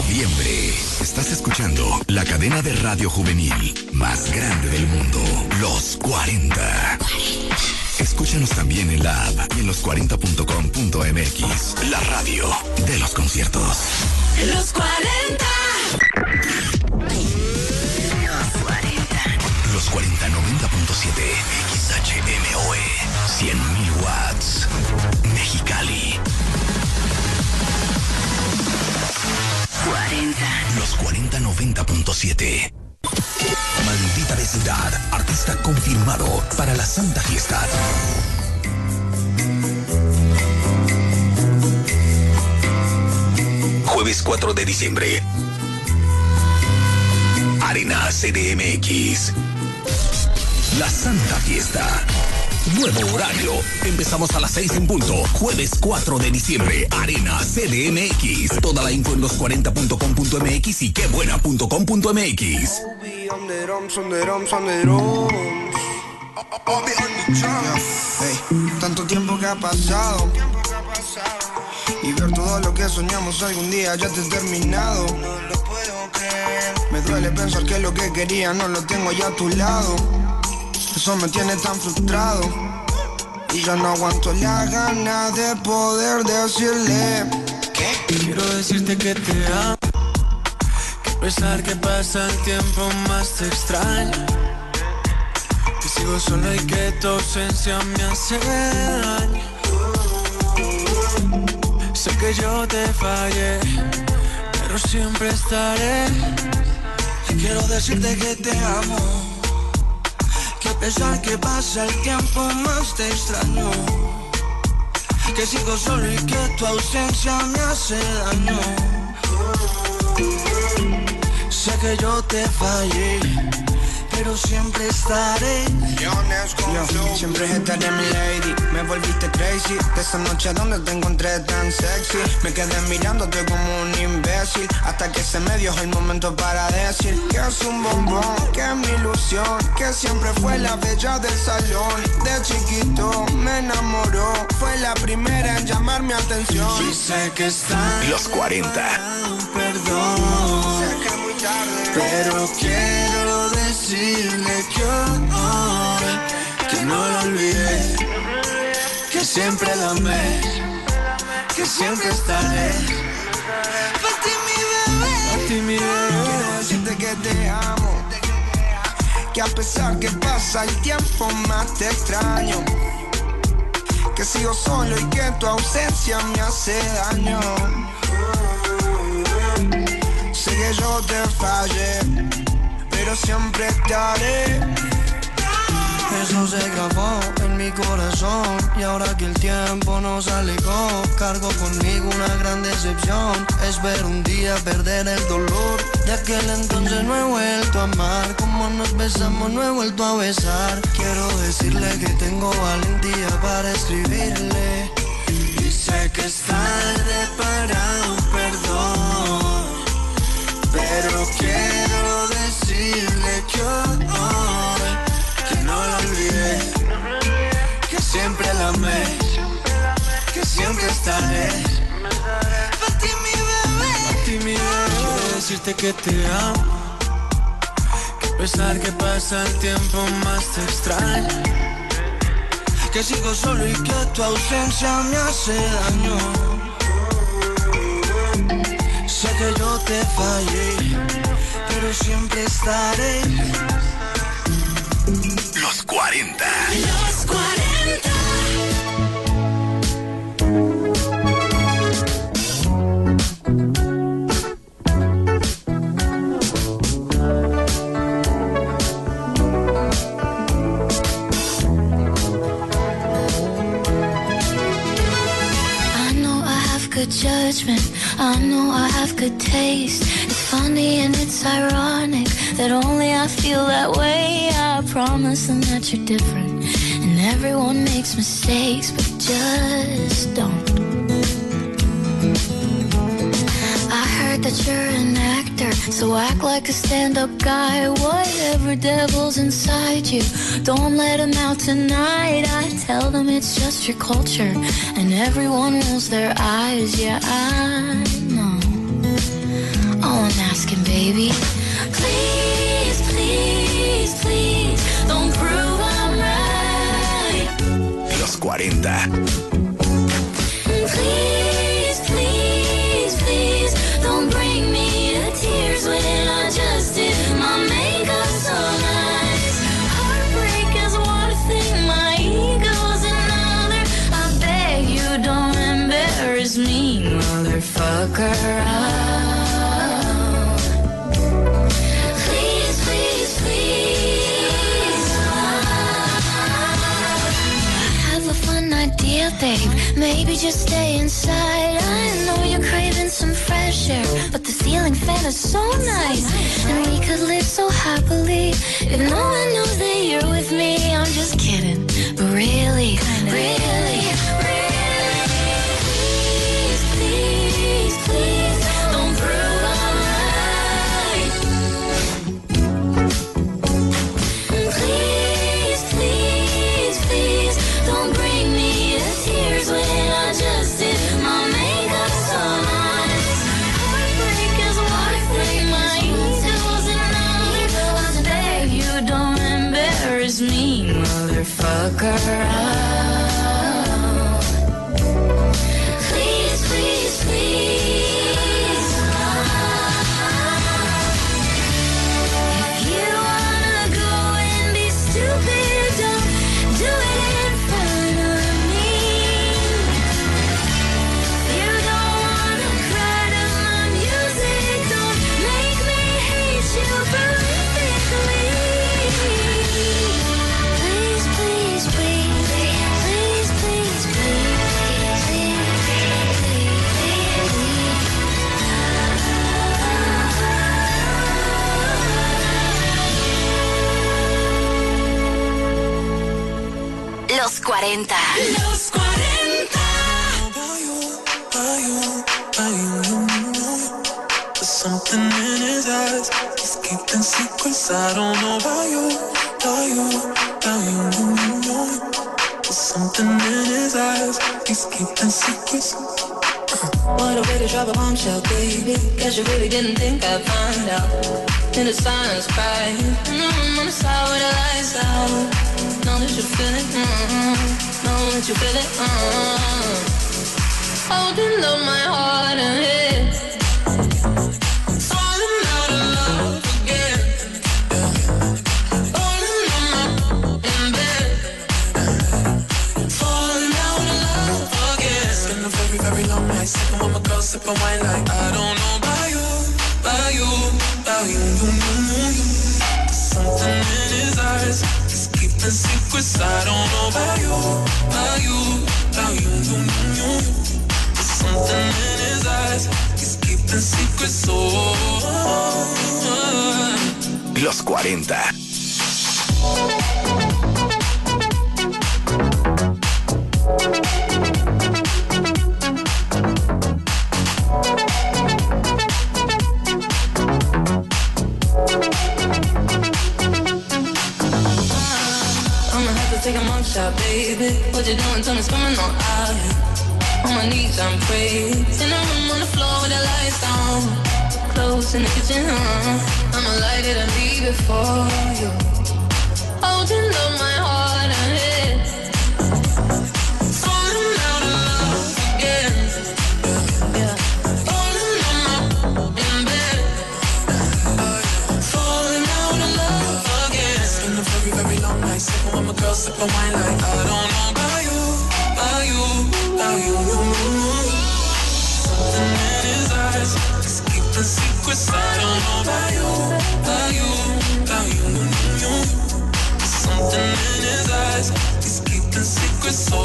Noviembre. Estás escuchando la cadena de radio juvenil más grande del mundo. Los 40. Escúchanos también en la app y en los40.com.mx. La radio de los conciertos. Los 40. Los 40 90.7 XHMOE 100.000 watts Mexicali. 40. Los 40 90.7. Maldita Vecindad, artista confirmado para la Santa Fiesta. Jueves 4 de diciembre. Arena CDMX. La Santa Fiesta. Nuevo horario. Empezamos a las 6 en punto. Jueves 4 de diciembre. Arena CDMX. Toda la info en los40.com.mx y quebuena.com.mx. Hey, tanto tiempo que ha pasado y ver todo lo que soñamos algún día ya te he terminado. No lo puedo creer. Me duele pensar que lo que quería no lo tengo ya a tu lado. Eso me tiene tan frustrado y ya no aguanto la gana de poder decirle que quiero decirte que te amo, que a pesar que pasa el tiempo más te extraño, que sigo solo y que tu ausencia me hace daño. Sé que yo te fallé, pero siempre estaré. Quiero decirte que te amo, que a pesar que pasa el tiempo más te extraño, que sigo solo y que tu ausencia me hace daño. Sé que yo te fallé, pero siempre estaré. Yo siempre estaré mi lady. Me volviste crazy de esa noche donde te encontré tan sexy. Me quedé mirándote como un imbécil hasta que se me dio el momento para decir que es un bombón, que es mi ilusión, que siempre fue la bella del salón. De chiquito me enamoró, fue la primera en llamar mi atención. Y sé que está Los 40. Perdón, sé que es muy tarde, pero quiero decirle que hoy, que no lo olvidé, que siempre la amé, que siempre estaré. Pa' ti mi bebé, A ti mi quiero bebé. decirte que te amo, que a pesar que pasa el tiempo más te extraño, que sigo solo y que tu ausencia me hace daño. Sé que yo te fallé, pero siempre estaré. Eso se grabó en mi corazón y ahora que el tiempo nos alejó, cargo conmigo una gran decepción. Espero un día perder el dolor. De aquel entonces no he vuelto a amar, como nos besamos no he vuelto a besar. Quiero decirle que tengo valentía para escribirle y sé que es tarde para un perdón, pero quiero decirle que hoy, que no la olvidé, que siempre la amé, que siempre estaré. Pa' ti mi bebé, A ti mi bebé. Quiero decirte que te amo, que a pesar que pasa el tiempo más te extraño, que sigo solo y que tu ausencia me hace daño. Sé que yo te fallé, pero siempre estaré. Los 40. Los 40. Good judgment, I know I have good taste. It's funny and it's ironic that only I feel that way. I promise them that you're different, and everyone makes mistakes, but just don't. I heard that you're an actor, so act like a stand-up guy. Whatever devil's inside you, don't let him out tonight. I tell them it's just your culture, and everyone rolls their eyes. Yeah, I know. I'm asking, baby. Please, please, please, don't prove I'm right. Los 40. Please, please, please, don't bring me to tears when I just did my makeup so nice. Heartbreak is one thing, my ego's another. I beg you don't embarrass me, motherfucker. Please, please, please. I have a fun idea, babe. Maybe just stay inside. I know you're craving some fresh air, but the ceiling fan is so nice, and we could live so happily if no one knows that you're with me. I'm just kidding, but really, really, really, please, please, please, don't prove I'm right. Please, please, please, don't bring me to tears when I just did my makeup so nice. Heartbreak is one thing, my ego's another. I beg you don't embarrass me, motherfucker. Please, please, please. If you wanna go and be stupid, don't do it in front of me. You don't wanna cry to my music, don't make me hate you perfectly. Please, please, please, please, please, please, Los 40. Los 40. There's something in his eyes. He's keeping secrets. I don't know about you. There's something in his eyes. He's keeping secrets. What a way to drop a bombshell, baby. Guess you really didn't think I'd find out. In the silence, crying. I'm on the side with the lights out. Know that you feel it, know that you feel it, holding up my heart and head. Falling out of love again. Falling on my in bed. Falling out of love again. It's been a very, very long night. Sipping with my girl, sipping wine like I don't know about you, about you, about you. Something in his eyes. The secrets I don't know about you, about you, about you. There's something in his eyes. He's keeping secrets so. Los 40. Take a mug shot, baby. What you doing? Tell me, coming on out. On my knees, I'm praying. In the room on the floor with the lights down. Close in the kitchen, I'ma light it and leave it for you. Holding up my heart and head. Falling out of love again. Yeah. Falling on my in bed. Falling out of love again. It's been a very, very long night. Sipping with my girl, sipping wine like I don't know about you, about you, about you. Something in his eyes, he's keeping secrets. I don't know about you, about you, about you. Something in his eyes, he's keeping secrets. So.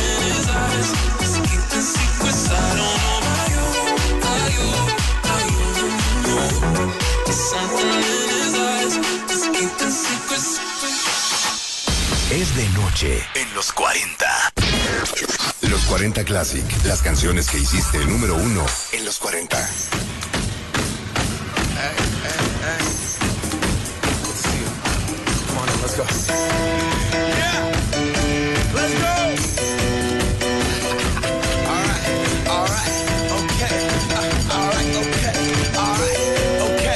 Something in his eyes, he's keeping secrets. I don't know about you, about you, about you. noche en los 40. Los 40 Classic, las canciones que hiciste el número 1 en los 40. Come on, let's go. Yeah, let's go. All right, okay. All right, okay.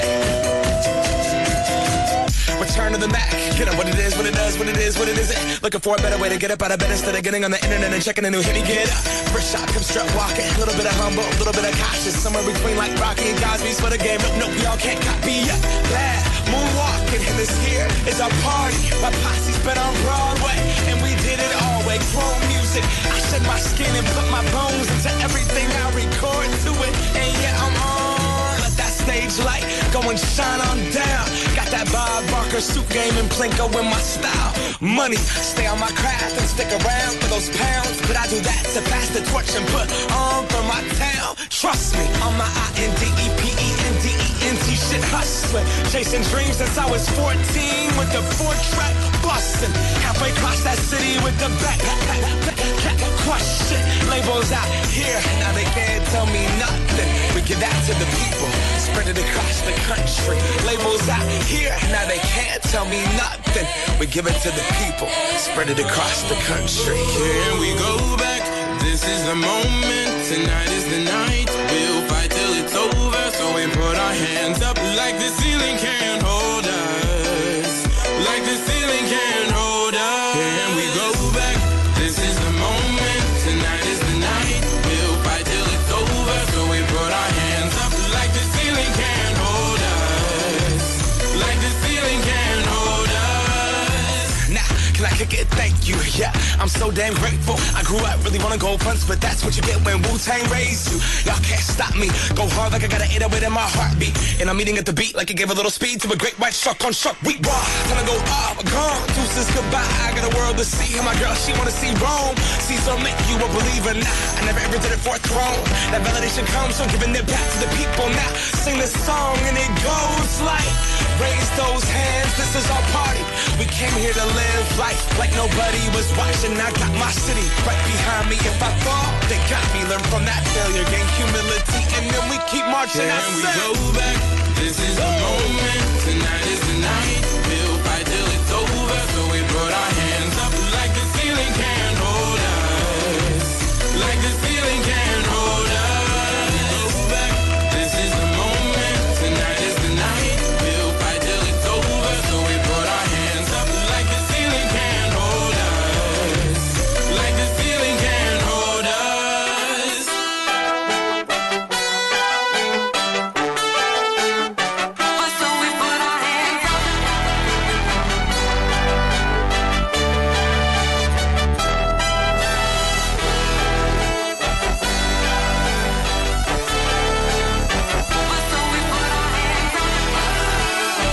Return to the Mac. Get up what it is, what it does, what it is, what it isn't. Looking for a better way to get up out of bed instead of getting on the internet and checking a new hit. Me get up. First shot, come strut walking. A little bit of humble, a little bit of cautious. Somewhere between like Rocky and Cosby's for the game. Nope, y'all can't copy yet. Glad moonwalking, and this here is our party. My posse's been on Broadway, and we did it all way. Chrome music. I shed my skin and put my bones into everything I record to it. And yeah, I'm on. Let that stage light go and shine on down. Got that Bob Barker suit game and Plinko in my style. Money, stay on my craft and stick around for those pounds. But I do that to pass the torch and put on for my town. Trust me, on my INDEPENDENT shit hustling. Chasing dreams since I was 14 with the 4-track bustin'. Halfway across that city with the back question. Labels out here, now they can't tell me nothing. We give that to the people, spread it across the country. Labels out here, now they can't tell me nothing. We give it to the people, spread it across the country. Here we go back, this is the moment, tonight is the night. We'll fight till it's over, so we put our hands up like the ceiling can't hold us. Like the ceiling can't hold us. Here we go back, this is the moment, tonight is the night. We'll fight till it's over, so we put our hands up like the ceiling can't hold us. Like the ceiling can't hold us. Now, can I kick it? Thank you, yeah, I'm so damn grateful. I grew up really wanna go fronts, but that's what you get when Wu-Tang raised you. Y'all can't stop me, go hard like I got an 808 in my heartbeat. And I'm eating at the beat like it gave a little speed to a great white shark on shark week. Raw, time to go off, gone, deuces goodbye. I got a world to see, and my girl, she wanna see Rome. Caesar make you a believer, nah, I never ever did it for a throne. That validation comes from giving it back to the people. Now, sing this song and it goes like, raise those hands, this is our party. We came here to live life like nobody was watching. I got my city right behind me. If I fall, they got me. Learn from that failure, gain humility, and then we keep marching. Can we go back? This is the moment. Tonight is the night. We'll fight till it's over. So we put our hands up like the ceiling can't hold us. Like the ceiling can't hold us. Go back. This is the moment. Tonight is the night. We'll fight till it's over. So we put our hands up like the ceiling can't hold us. Like the ceiling can't hold us. So we put our hands up. So we put our hands up.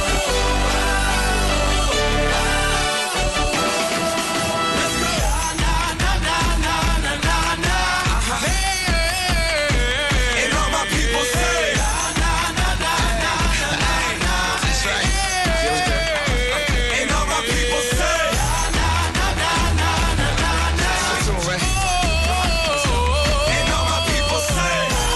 And all my people say, that's right. Feels good. And all my people say, that's the tune, right? And all my people say,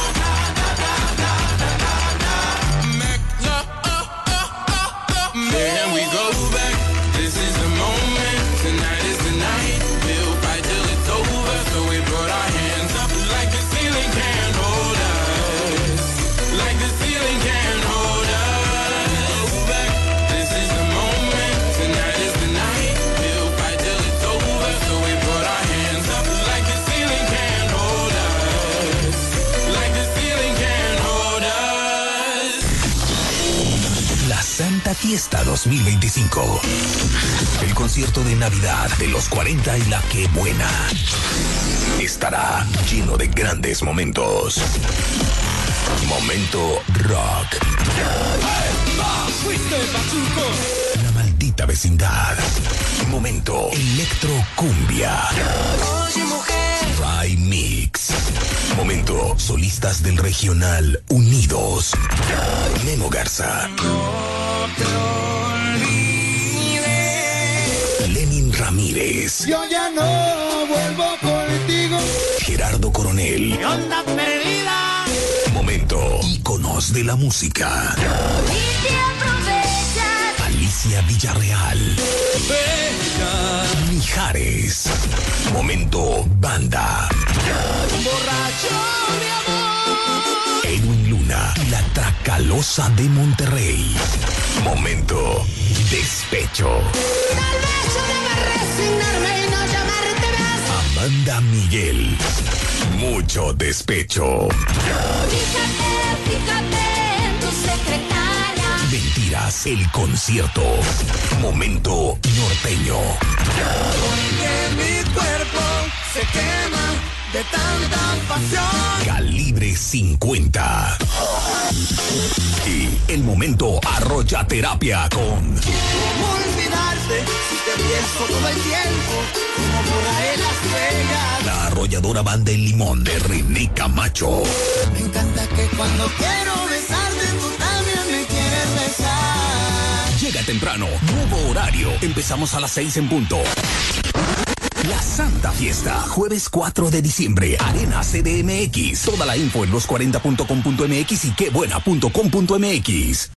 Can we go back? This is the moment. Tonight is the night. We'll fight till it's over. So we put our hands up like the ceiling can't hold us. Like the ceiling can't hold us. Go back. This is the moment. Tonight is the night. We'll fight till it's over. So we put our hands up like the ceiling can't hold us. Like the ceiling can't hold us. La Santa Fiesta 2025. El concierto de Navidad de los 40 y la que buena. Estará lleno de grandes momentos. Momento rock. La maldita vecindad. Momento electrocumbia. Ray Mix. Momento solistas del regional unidos. Memo Garza. Lenin Ramírez. Mijares. Yo ya no vuelvo contigo. Gerardo Coronel. ¿Qué onda perdida? Momento. Íconos de la música. Y te aprovechas. Alicia Villarreal. Bella. Mijares. Momento. Banda. Borracho de amor. Edwin Luna. La Tracalosa de Monterrey. Momento. Despecho. Tal vez yo deba resignarme y no llamarte más. Amanda Miguel. Mucho despecho. Fíjate en tu secretaria. Mentiras, el concierto. Momento norteño. Porque mi cuerpo se quema de tanta pasión. Calibre 50. Y el momento arroyaterapia con ¿Cómo olvidarte si te pienso todo el tiempo? Como por ahí Las Vegas. la arrolladora Banda El Limón de René Camacho. Me encanta que cuando quiero besarte tú también me quieres besar. Llega temprano, nuevo horario. Empezamos a las 6 en punto. La Santa Fiesta, jueves 4 de diciembre, Arena CDMX. Toda la info en los40.com.mx y quebuena.com.mx.